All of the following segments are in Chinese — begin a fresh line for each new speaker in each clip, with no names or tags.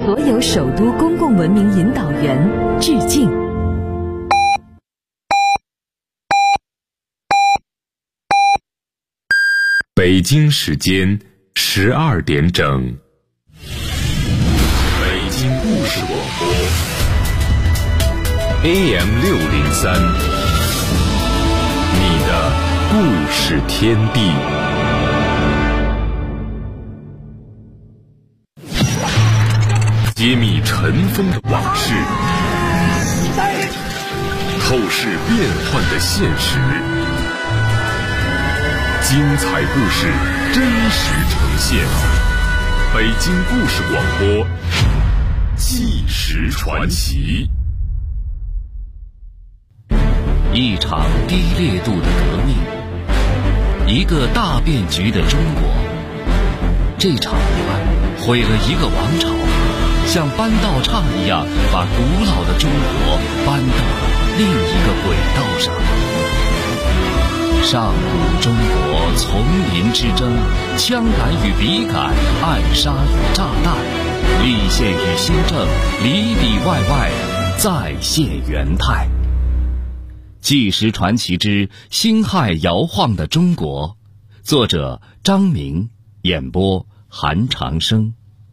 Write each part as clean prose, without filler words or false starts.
所有首都公共文明引导员致敬。
北京时间12点整，北京故事广播 AM603，你的故事天地。揭秘尘封的往事，透视变幻的现实，精彩故事真实呈现。北京故事广播，纪实传奇。
一场低烈度的革命，一个大变局的中国。这场乱毁了一个王朝，像搬道岔一样把古老的中国搬到了另一个轨道上。上古中国丛林之争，枪杆与笔杆，暗杀与炸弹，立宪与新政，里里外外再现元态。纪实传奇之辛亥摇晃的中国，作者张明，演播韩长生。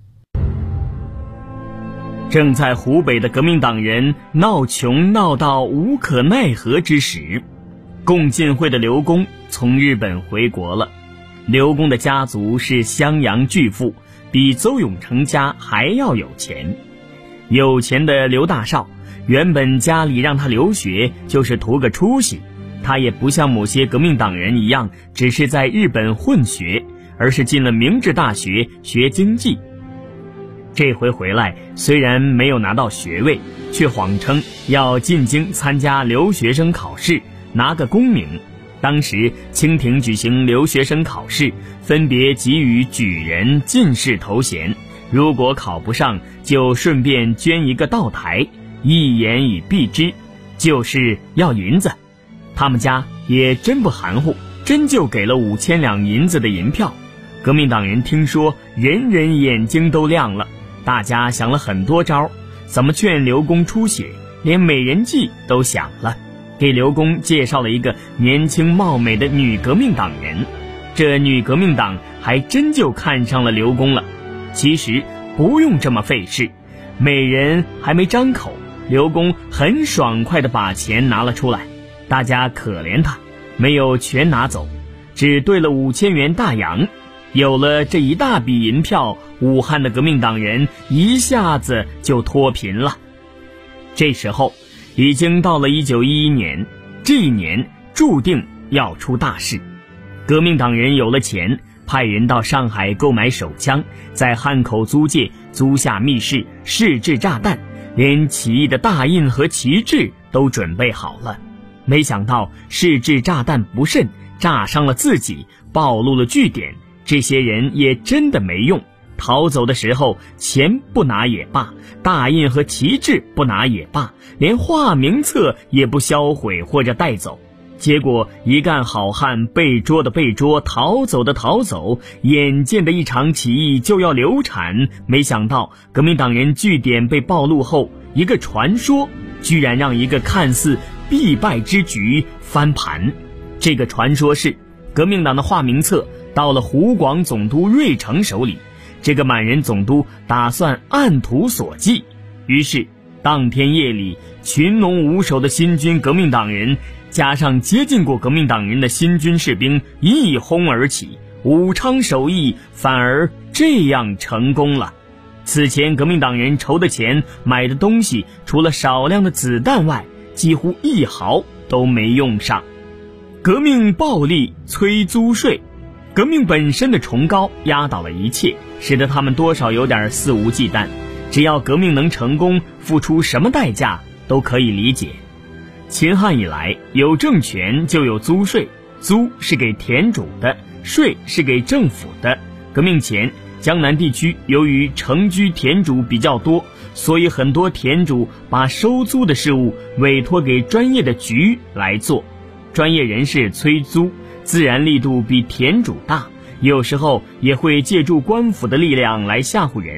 正在湖北的革命党人闹穷闹到无可奈何之时，共进会的刘公从日本回国了。刘公的家族是襄阳巨富，比邹永成家还要有钱。有钱的刘大少原本家里让他留学就是图个出息，他也不像某些革命党人一样只是在日本混学，而是进了明治大学学经济。这回回来虽然没有拿到学位，却谎称要进京参加留学生考试，拿个功名。当时清廷举行留学生考试，分别给予举人、进士头衔，如果考不上就顺便捐一个道台，一言以蔽之，就是要银子。他们家也真不含糊，真就给了5000两银子的银票。革命党人听说，人人眼睛都亮了，大家想了很多招，怎么劝刘公出血，连美人计都想了，给刘公介绍了一个年轻貌美的女革命党人。这女革命党还真就看上了刘公了。其实不用这么费事，美人还没张口，刘公很爽快地把钱拿了出来。大家可怜他，没有全拿走，只兑了5000元大洋。有了这一大笔银票，武汉的革命党人一下子就脱贫了。这时候已经到了1911年，这一年注定要出大事。革命党人有了钱，派人到上海购买手枪，在汉口租界租下密室，试制炸弹，连起义的大印和旗帜都准备好了。没想到试制炸弹不慎，炸伤了自己，暴露了据点。这些人也真的没用，逃走的时候钱不拿也罢，大印和旗帜不拿也罢，连画名册也不销毁或者带走。结果一干好汉被捉的被捉，逃走的逃走，眼见的一场起义就要流产。没想到革命党人据点被暴露后，一个传说居然让一个看似必败之局翻盘。这个传说是革命党的画名册到了湖广总督瑞成手里，这个满人总督打算按图索骥。于是当天夜里，群龙无首的新军革命党人加上接近过革命党人的新军士兵一哄而起，武昌首义反而这样成功了。此前革命党人筹的钱买的东西，除了少量的子弹外，几乎一毫都没用上。革命暴力催租税，革命本身的崇高压倒了一切，使得他们多少有点肆无忌惮。只要革命能成功，付出什么代价都可以理解。秦汉以来，有政权就有租税，租是给田主的，税是给政府的。革命前，江南地区由于城居田主比较多，所以很多田主把收租的事务委托给专业的局来做。专业人士催租，自然力度比田主大，有时候也会借助官府的力量来吓唬人。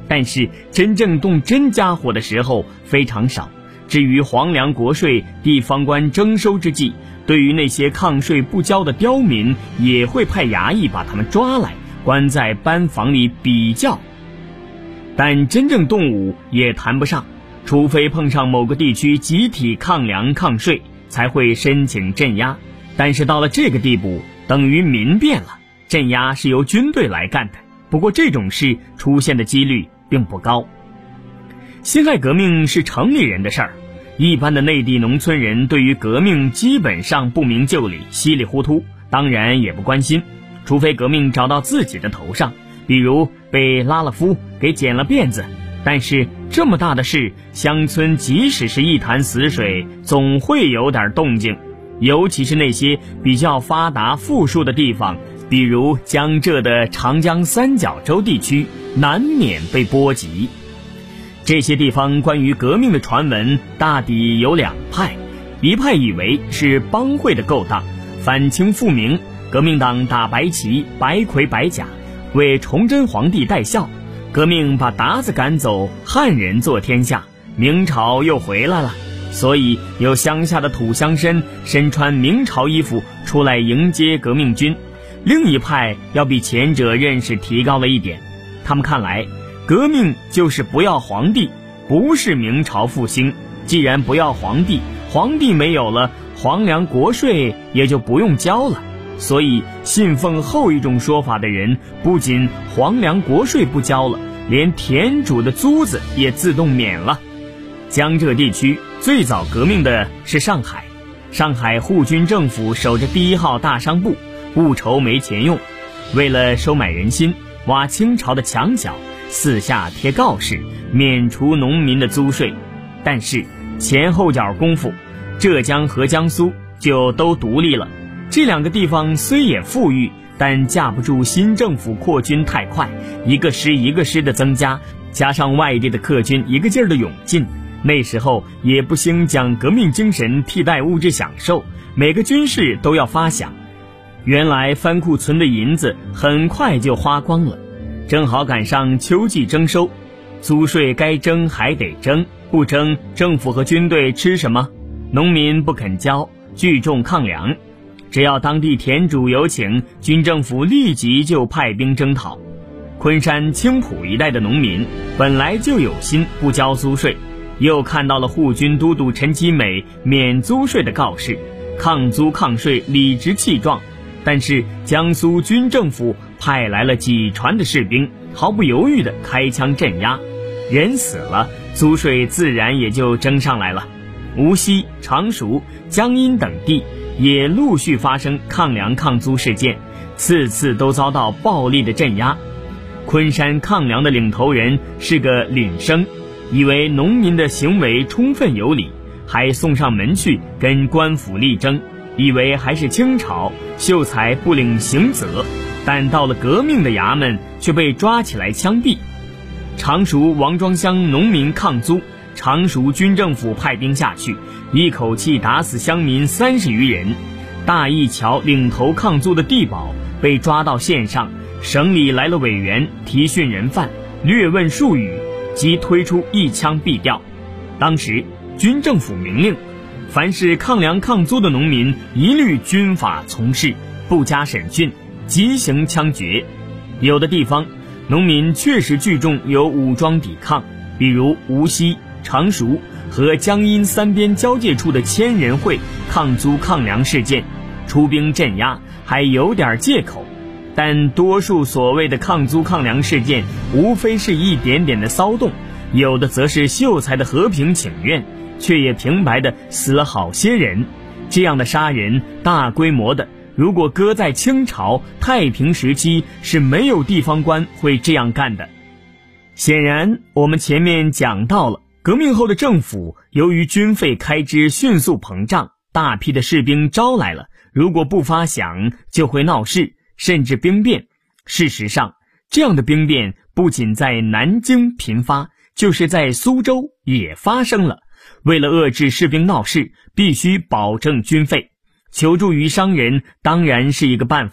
但是真正动真家伙的时候非常少。至于皇粮国税，地方官征收之际，对于那些抗税不交的刁民，也会派衙役把他们抓来，关在班房里比较。但真正动武也谈不上，除非碰上某个地区集体抗粮抗税，才会申请镇压。但是到了这个地步，等于民变了，镇压是由军队来干的。不过这种事出现的几率并不高。辛亥革命是城里人的事儿，一般的内地农村人对于革命基本上不明就里，稀里糊涂，当然也不关心，除非革命找到自己的头上，比如被拉了夫，给剪了辫子。但是这么大的事，乡村即使是一潭死水，总会有点动静，尤其是那些比较发达富庶的地方，比如江浙的长江三角洲地区，难免被波及。这些地方关于革命的传闻大抵有两派，一派以为是帮会的勾当，反清复明，革命党打白旗，白盔白甲，为崇祯皇帝戴孝，革命把鞑子赶走，汉人做天下，明朝又回来了，所以有乡下的土乡绅身穿明朝衣服出来迎接革命军。另一派要比前者认识提高了一点，他们看来革命就是不要皇帝，不是明朝复兴。既然不要皇帝，皇帝没有了，皇粮国税也就不用交了。所以信奉后一种说法的人，不仅皇粮国税不交了，连田主的租子也自动免了。江浙地区最早革命的是上海，上海护军政府守着第1号大商部，不愁没钱用，为了收买人心，挖清朝的墙角，四下贴告示，免除农民的租税。但是前后脚功夫，浙江和江苏就都独立了。这两个地方虽也富裕，但架不住新政府扩军太快，一个师一个师的增加，加上外地的客军一个劲儿的涌进，那时候也不兴将革命精神替代物质享受，每个军事都要发饷。原来藩库存的银子很快就花光了，正好赶上秋季征收，租税该征还得征，不征政府和军队吃什么？农民不肯交，聚众抗粮，只要当地田主有请，军政府立即就派兵征讨。昆山、青浦一带的农民本来就有心不交租税，又看到了护军都督陈其美免租税的告示，抗租抗税理直气壮。但是江苏军政府派来了几船的士兵，毫不犹豫地开枪镇压，人死了，租税自然也就征上来了。无锡、常熟、江阴等地也陆续发生抗粮抗租事件，次次都遭到暴力的镇压。昆山抗粮的领头人是个廪生，以为农民的行为充分有理，还送上门去跟官府力争，以为还是清朝，秀才不领刑责，但到了革命的衙门却被抓起来枪毙。常熟王庄乡农民抗租，常熟军政府派兵下去，一口气打死乡民30余人。大义桥领头抗租的地保被抓到县上，省里来了委员提讯人犯，略问数语，即推出一枪毙掉。当时军政府明令，凡是抗粮抗租的农民一律军法从事，不加审讯，即行枪决。有的地方农民确实聚众有武装抵抗，比如无锡、常熟和江阴三边交界处的千人会抗租抗粮事件，出兵镇压还有点借口。但多数所谓的抗租抗粮事件无非是一点点的骚动，有的则是秀才的和平请愿，却也平白的死了好些人。这样的杀人大规模的，如果搁在清朝太平时期，是没有地方官会这样干的。显然我们前面讲到了，革命后的政府由于军费开支迅速膨胀，大批的士兵招来了，如果不发饷就会闹事，甚至兵变。事实上，这样的兵变不仅在南京频发，就是在苏州也发生了。为了遏制士兵闹事，必须保证军费，求助于商人当然是一个办法，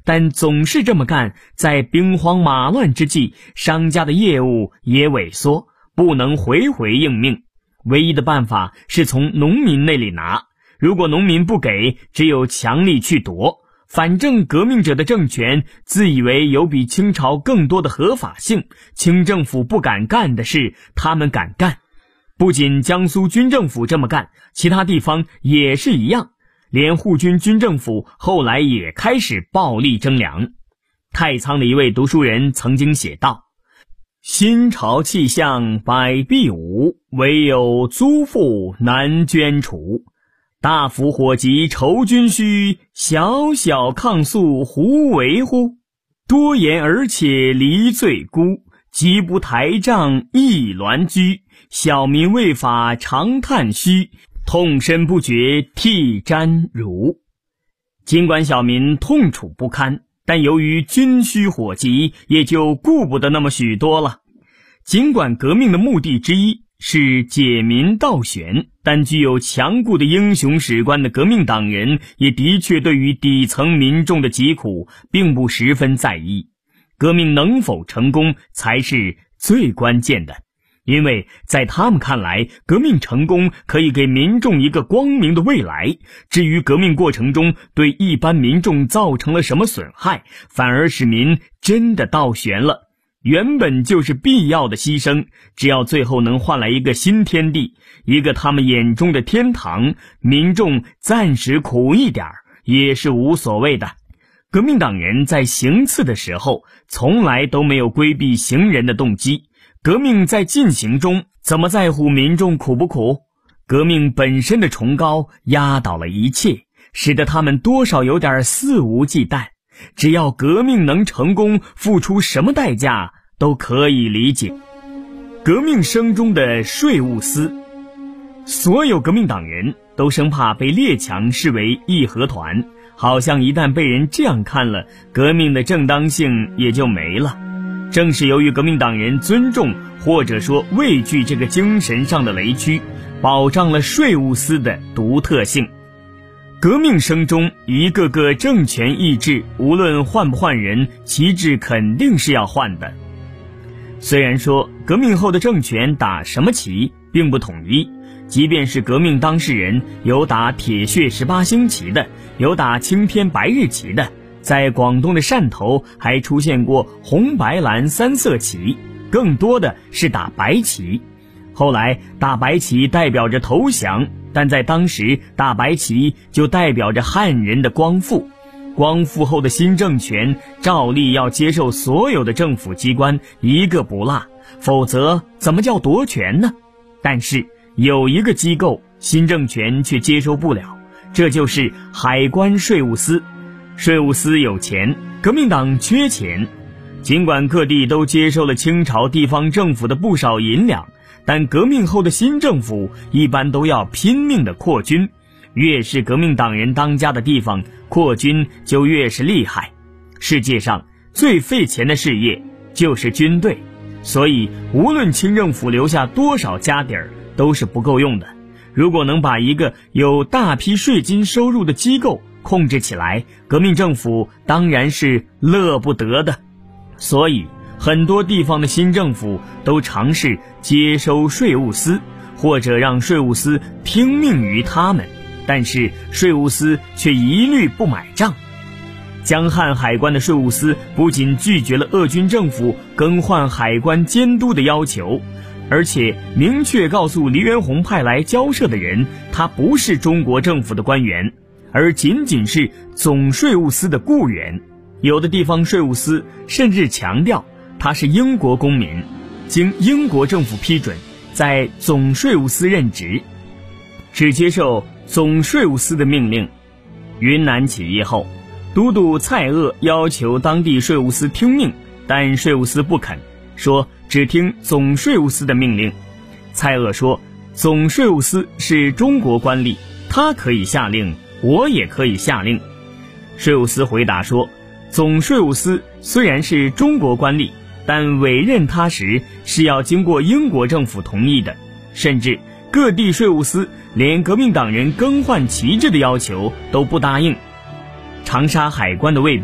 但总是这么干，在兵荒马乱之际，商家的业务也萎缩，不能回应命。唯一的办法是从农民那里拿，如果农民不给，只有强力去夺。反正革命者的政权自以为有比清朝更多的合法性，清政府不敢干的事，他们敢干。不仅江苏军政府这么干，其他地方也是一样，连沪军军政府后来也开始暴力征粮。太仓的一位读书人曾经写道：新朝气象百弊无，唯有租赋难捐除。大夫火急愁军需，小小抗诉胡为乎？多言而且离罪孤，急不台帐一銮居。小民为法常叹虚，痛身不觉涕沾如。尽管小民痛楚不堪，但由于军需火急，也就顾不得那么许多了。尽管革命的目的之一是解民倒悬，但具有强固的英雄史观的革命党人也的确对于底层民众的疾苦并不十分在意。革命能否成功才是最关键的，因为在他们看来，革命成功可以给民众一个光明的未来，至于革命过程中对一般民众造成了什么损害，反而使民真的倒悬了。原本就是必要的牺牲，只要最后能换来一个新天地，一个他们眼中的天堂，民众暂时苦一点也是无所谓的。革命党人在行刺的时候，从来都没有规避行人的动机。革命在进行中，怎么在乎民众苦不苦？革命本身的崇高压倒了一切，使得他们多少有点肆无忌惮。只要革命能成功，付出什么代价都可以理解。革命声中的税务司，所有革命党人都生怕被列强视为义和团，好像一旦被人这样看了，革命的正当性也就没了。正是由于革命党人尊重或者说畏惧这个精神上的雷区，保障了税务司的独特性。革命声中一个个政权意志，无论换不换人，旗帜肯定是要换的。虽然说革命后的政权打什么旗并不统一，即便是革命当事人，有打铁血18星旗的，有打青天白日旗的，在广东的汕头还出现过红白蓝3色旗，更多的是打白旗。后来打白旗代表着投降，但在当时打白旗就代表着汉人的光复。光复后的新政权照例要接受所有的政府机关，一个不落，否则怎么叫夺权呢？但是有一个机构新政权却接受不了，这就是海关税务司。税务司有钱，革命党缺钱。尽管各地都接受了清朝地方政府的不少银两，但革命后的新政府一般都要拼命的扩军，越是革命党人当家的地方，扩军就越是厉害。世界上最费钱的事业就是军队，所以无论清政府留下多少家底儿，都是不够用的。如果能把一个有大批税金收入的机构控制起来，革命政府当然是乐不得的。所以很多地方的新政府都尝试接收税务司，或者让税务司听命于他们，但是税务司却一律不买账。江汉海关的税务司不仅拒绝了鄂军政府更换海关监督的要求，而且明确告诉黎元洪派来交涉的人，他不是中国政府的官员，而仅仅是总税务司的雇员。有的地方税务司甚至强调他是英国公民，经英国政府批准在总税务司任职，只接受总税务司的命令。云南起义后，都督蔡锷要求当地税务司听命，但税务司不肯，说只听总税务司的命令。蔡锷说，总税务司是中国官吏，他可以下令，我也可以下令。税务司回答说，总税务司虽然是中国官吏，但委任他时是要经过英国政府同意的，甚至各地税务司连革命党人更换旗帜的要求都不答应。长沙海关的卫兵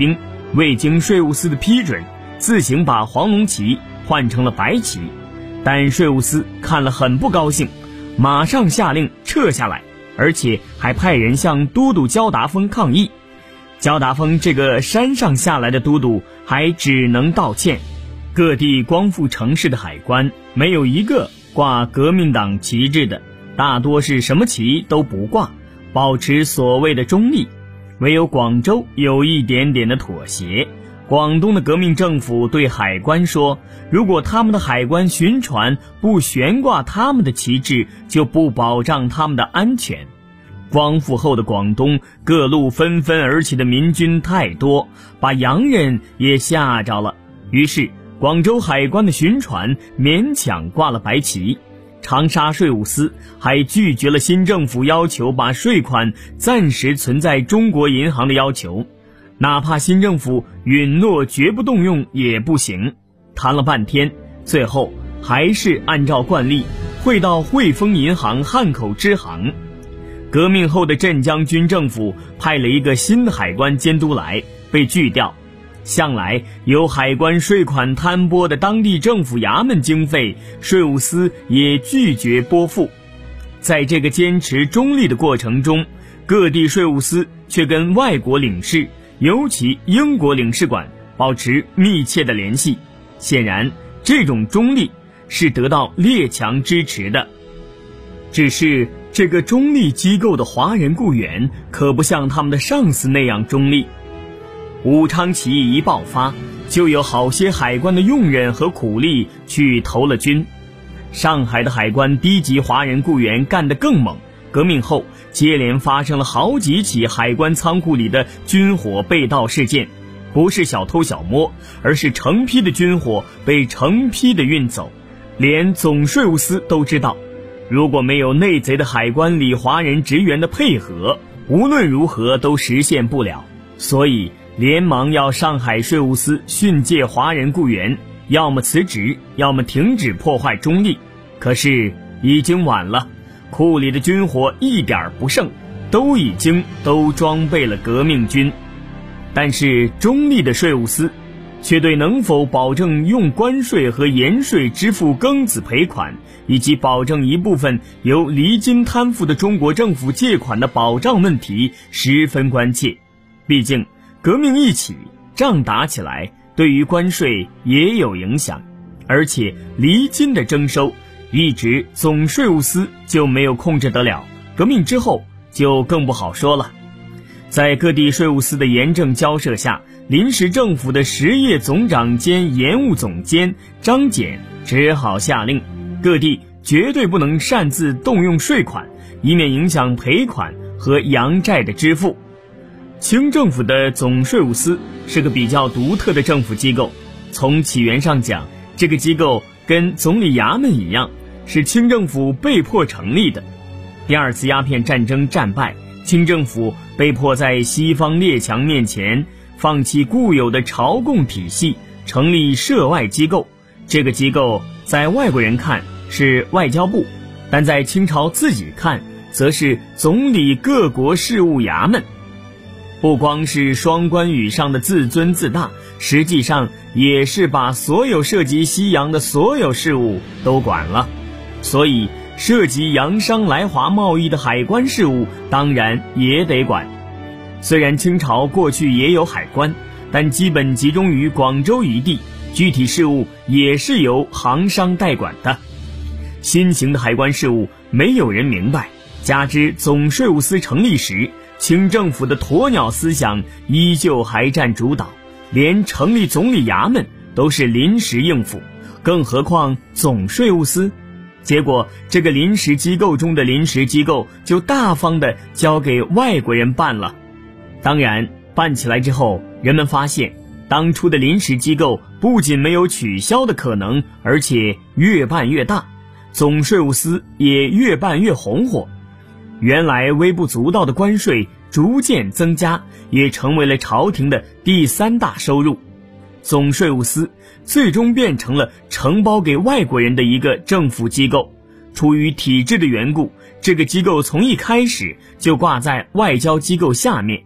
未经税务司的批准，自行把黄龙旗换成了白旗，但税务司看了很不高兴，马上下令撤下来，而且还派人向都督焦达峰抗议。焦达峰这个山上下来的都督还只能道歉。各地光复城市的海关没有一个挂革命党旗帜的，大多是什么旗都不挂，保持所谓的中立。唯有广州有一点点的妥协。广东的革命政府对海关说，如果他们的海关巡船不悬挂他们的旗帜，就不保障他们的安全。光复后的广东各路纷纷而起的民军太多，把洋人也吓着了，于是广州海关的巡船勉强挂了白旗。长沙税务司还拒绝了新政府要求把税款暂时存在中国银行的要求，哪怕新政府允诺绝不动用也不行。谈了半天，最后还是按照惯例汇到汇丰银行汉口支行。革命后的镇江军政府派了一个新的海关监督来，被拒掉。向来由海关税款摊拨的当地政府衙门经费，税务司也拒绝拨付。在这个坚持中立的过程中，各地税务司却跟外国领事，尤其英国领事馆保持密切的联系。显然，这种中立是得到列强支持的。只是这个中立机构的华人雇员可不像他们的上司那样中立。武昌起义一爆发，就有好些海关的用人和苦力去投了军。上海的海关低级华人雇员干得更猛，革命后接连发生了好几起海关仓库里的军火被盗事件，不是小偷小摸，而是成批的军火被成批的运走。连总税务司都知道，如果没有内贼的海关里华人职员的配合，无论如何都实现不了。所以连忙要上海税务司训诫华人雇员，要么辞职，要么停止破坏中立。可是已经晚了，库里的军火一点不剩，都装备了革命军。但是中立的税务司却对能否保证用关税和盐税支付庚子赔款，以及保证一部分由离京摊付的中国政府借款的保障问题十分关切。毕竟革命一起，仗打起来，对于关税也有影响，而且离京的征收一直总税务司就没有控制得了，革命之后就更不好说了。在各地税务司的严正交涉下，临时政府的实业总长兼盐务总监张謇只好下令，各地绝对不能擅自动用税款，以免影响赔款和洋债的支付。清政府的总税务司是个比较独特的政府机构，从起源上讲，这个机构跟总理衙门一样，是清政府被迫成立的。第二次鸦片战争战败，清政府被迫在西方列强面前放弃固有的朝贡体系，成立涉外机构。这个机构在外国人看是外交部，但在清朝自己看则是总理各国事务衙门。不光是双关语上的自尊自大，实际上也是把所有涉及西洋的所有事务都管了。所以涉及洋商来华贸易的海关事务当然也得管。虽然清朝过去也有海关，但基本集中于广州一地，具体事务也是由行商代管的。新型的海关事务没有人明白，加之总税务司成立时清政府的鸵鸟思想依旧还占主导，连成立总理衙门都是临时应付，更何况总税务司。结果这个临时机构中的临时机构就大方地交给外国人办了。当然办起来之后，人们发现当初的临时机构不仅没有取消的可能，而且越办越大，总税务司也越办越红火。原来微不足道的关税逐渐增加，也成为了朝廷的第三大收入。总税务司最终变成了承包给外国人的一个政府机构。出于体制的缘故，这个机构从一开始就挂在外交机构下面，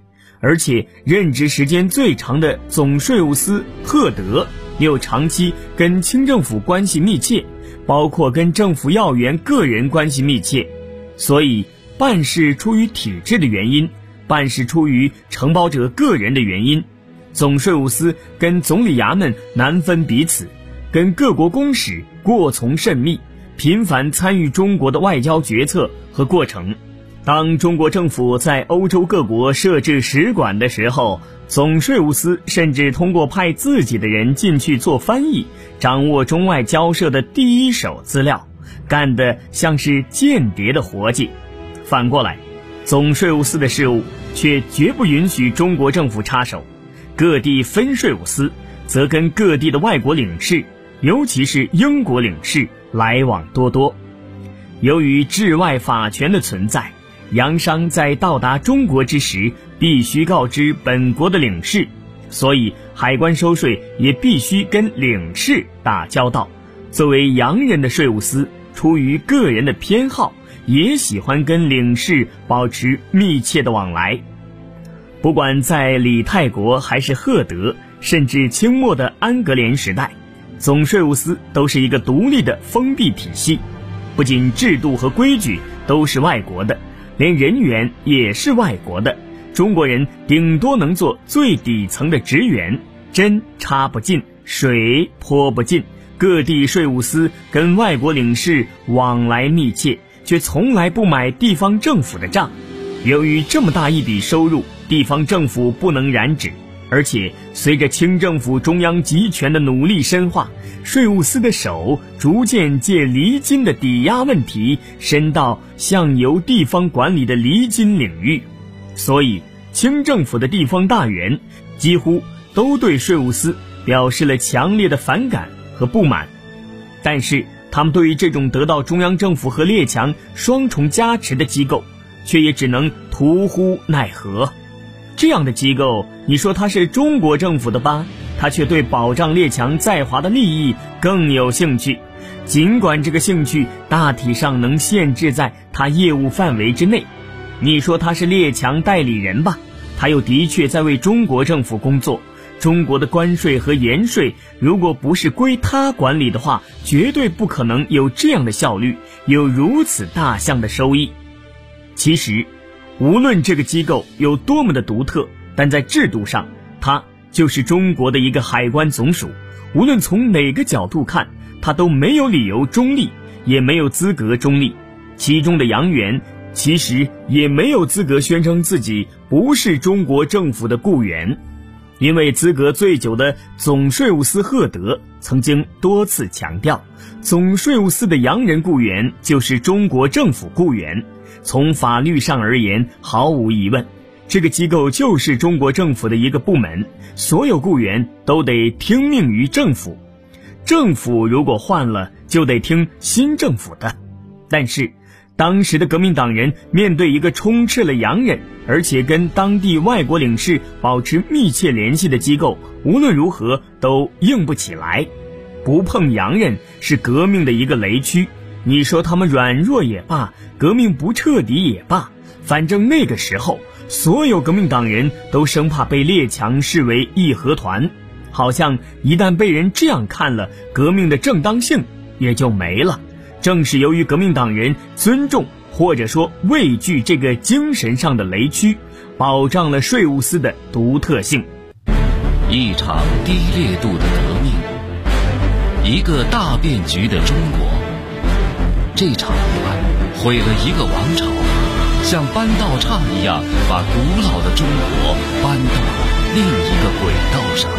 而且任职时间最长的总税务司赫德又长期跟清政府关系密切，包括跟政府要员个人关系密切，所以办事出于体制的原因，办事出于承包者个人的原因，总税务司跟总理衙门难分彼此，跟各国公使过从甚密，频繁参与中国的外交决策和过程。当中国政府在欧洲各国设置使馆的时候，总税务司甚至通过派自己的人进去做翻译，掌握中外交涉的第一手资料，干得像是间谍的活计。反过来，总税务司的事务却绝不允许中国政府插手，各地分税务司则跟各地的外国领事，尤其是英国领事来往多多。由于治外法权的存在，洋商在到达中国之时必须告知本国的领事，所以海关收税也必须跟领事打交道。作为洋人的税务司，出于个人的偏好，也喜欢跟领事保持密切的往来。不管在李泰国还是赫德，甚至清末的安格联时代，总税务司都是一个独立的封闭体系，不仅制度和规矩都是外国的，连人员也是外国的，中国人顶多能做最底层的职员，针插不进，水泼不进。各地税务司跟外国领事往来密切，却从来不买地方政府的账。由于这么大一笔收入，地方政府不能染指，而且随着清政府中央集权的努力深化，税务司的手逐渐借厘金的抵押问题伸到向由地方管理的厘金领域，所以清政府的地方大员几乎都对税务司表示了强烈的反感和不满。但是他们对于这种得到中央政府和列强双重加持的机构，却也只能徒呼奈何。这样的机构，你说它是中国政府的吧，他却对保障列强在华的利益更有兴趣，尽管这个兴趣大体上能限制在他业务范围之内。你说他是列强代理人吧，他又的确在为中国政府工作。中国的关税和盐税如果不是归他管理的话，绝对不可能有这样的效率，有如此大项的收益。其实无论这个机构有多么的独特，但在制度上它就是中国的一个海关总署，无论从哪个角度看，它都没有理由中立，也没有资格中立。其中的洋员其实也没有资格宣称自己不是中国政府的雇员，因为资格最久的总税务司赫德曾经多次强调，总税务司的洋人雇员就是中国政府雇员。从法律上而言，毫无疑问，这个机构就是中国政府的一个部门，所有雇员都得听命于政府，政府如果换了，就得听新政府的。但是当时的革命党人面对一个充斥了洋人，而且跟当地外国领事保持密切联系的机构，无论如何都硬不起来。不碰洋人是革命的一个雷区，你说他们软弱也罢，革命不彻底也罢，反正那个时候所有革命党人都生怕被列强视为义和团，好像一旦被人这样看了，革命的正当性也就没了。正是由于革命党人尊重或者说畏惧这个精神上的雷区，保障了税务司的独特性。
一场低烈度的革命，一个大变局的中国。这场误案毁了一个王朝，像搬道岔一样把古老的中国搬到了另一个轨道上。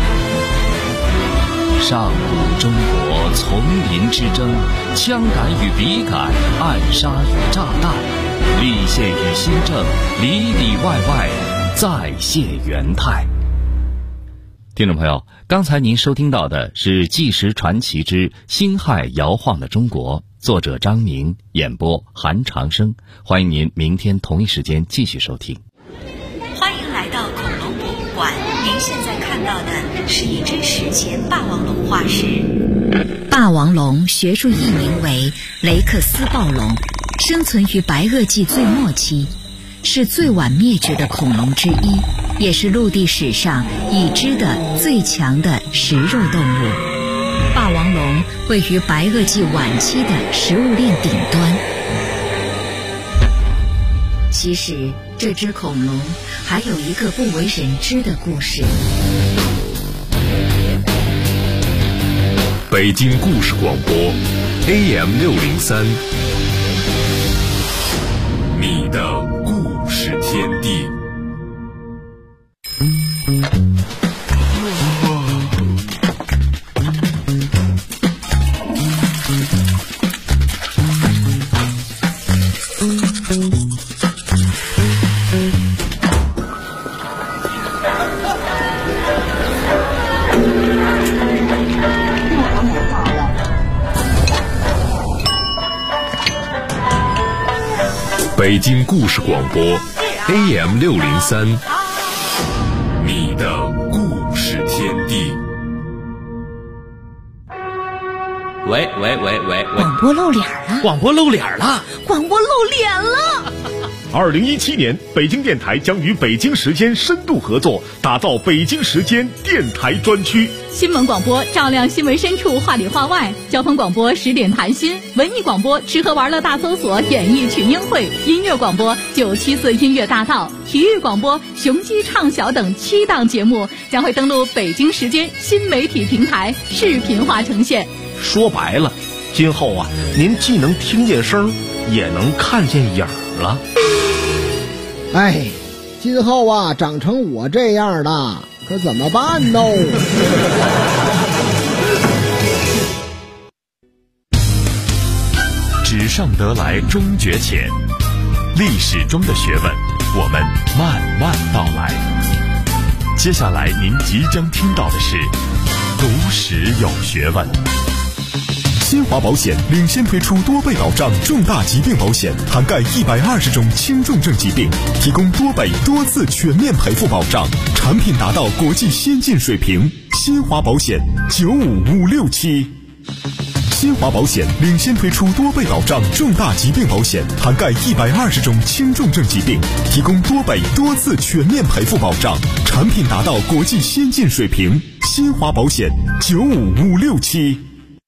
上古中国丛林之争，枪杆与笔杆，暗杀与炸弹，立宪与新政，里里外外再现元泰。听众朋友，刚才您收听到的是《纪实传奇之辛亥摇晃的中国》，作者张明，演播韩长生。欢迎您明天同一时间继续收听。
欢迎来到恐龙博物馆，您现在看到的是一只史前霸王龙化石。霸王龙学术译名为雷克斯暴龙，生存于白垩纪最末期。 是最晚灭绝的恐龙之一，也是陆地史上已知的最强的食肉动物。霸王龙位于白垩纪晚期的食物链顶端。其实这只恐龙还有一个不为人知的故事。
北京故事广播 AM603， 你的故事天地。北京故事广播 AM603， 你的故事天地。
喂，
广播露脸了！
广播露脸了！
广播露脸了
！2017年，北京电台将与北京时间深度合作，打造北京时间电台专区。
新闻广播照亮新闻深处，话里话外；交通广播10点谈心；文艺广播吃喝玩乐大搜索，演艺群英会；音乐广播974音乐大道；体育广播雄鸡畅晓等7档节目将会登陆北京时间新媒体平台，视频化呈现。
说白了，今后啊，您既能听见声，也能看见影了。
哎，今后啊，长成我这样的，可怎么办呢？
纸上得来终觉浅，历史中的学问，我们慢慢道来。接下来您即将听到的是读史有学问。
新华保险领先推出多倍保障重大疾病保险，涵盖120种轻重症疾病，提供多倍多次全面赔付保障，产品达到国际先进水平。新华保险95567。新华保险领先推出多倍保障重大疾病保险，涵盖120种轻重症疾病，提供多倍多次全面赔付保障，产品达到国际先进水平。新华保险95567。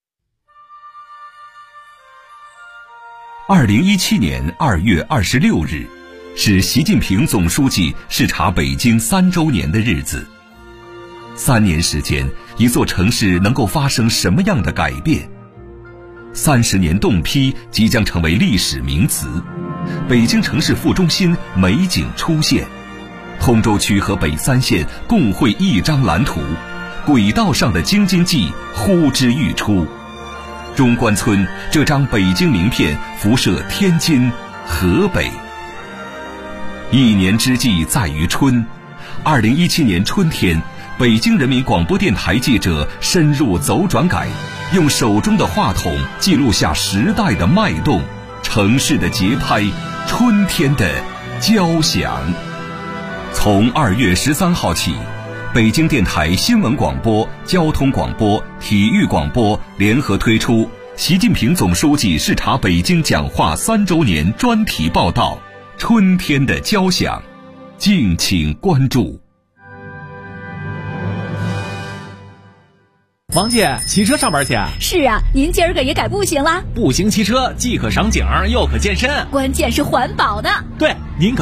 2017年2月26日，是习近平总书记视察北京3周年的日子。3年时间，一座城市能够发生什么样的改变？30年冻批即将成为历史名词，北京城市副中心美景出现，通州区和北3县共绘一张蓝图，轨道上的京津冀呼之欲出。中关村这张北京名片辐射天津、河北。一年之计在于春，2017年春天，北京人民广播电台记者深入走转改，用手中的话筒记录下时代的脉动、城市的节拍、春天的交响。从2月13号起，北京电台新闻广播、交通广播、体育广播联合推出习近平总书记视察北京讲话3周年专题报道《春天的交响》，敬请关注。
王姐，骑车上班去啊？
是啊，您今儿个也改步行啦？
步行骑车既可赏景又可健身，
关键是环保的。
对，您可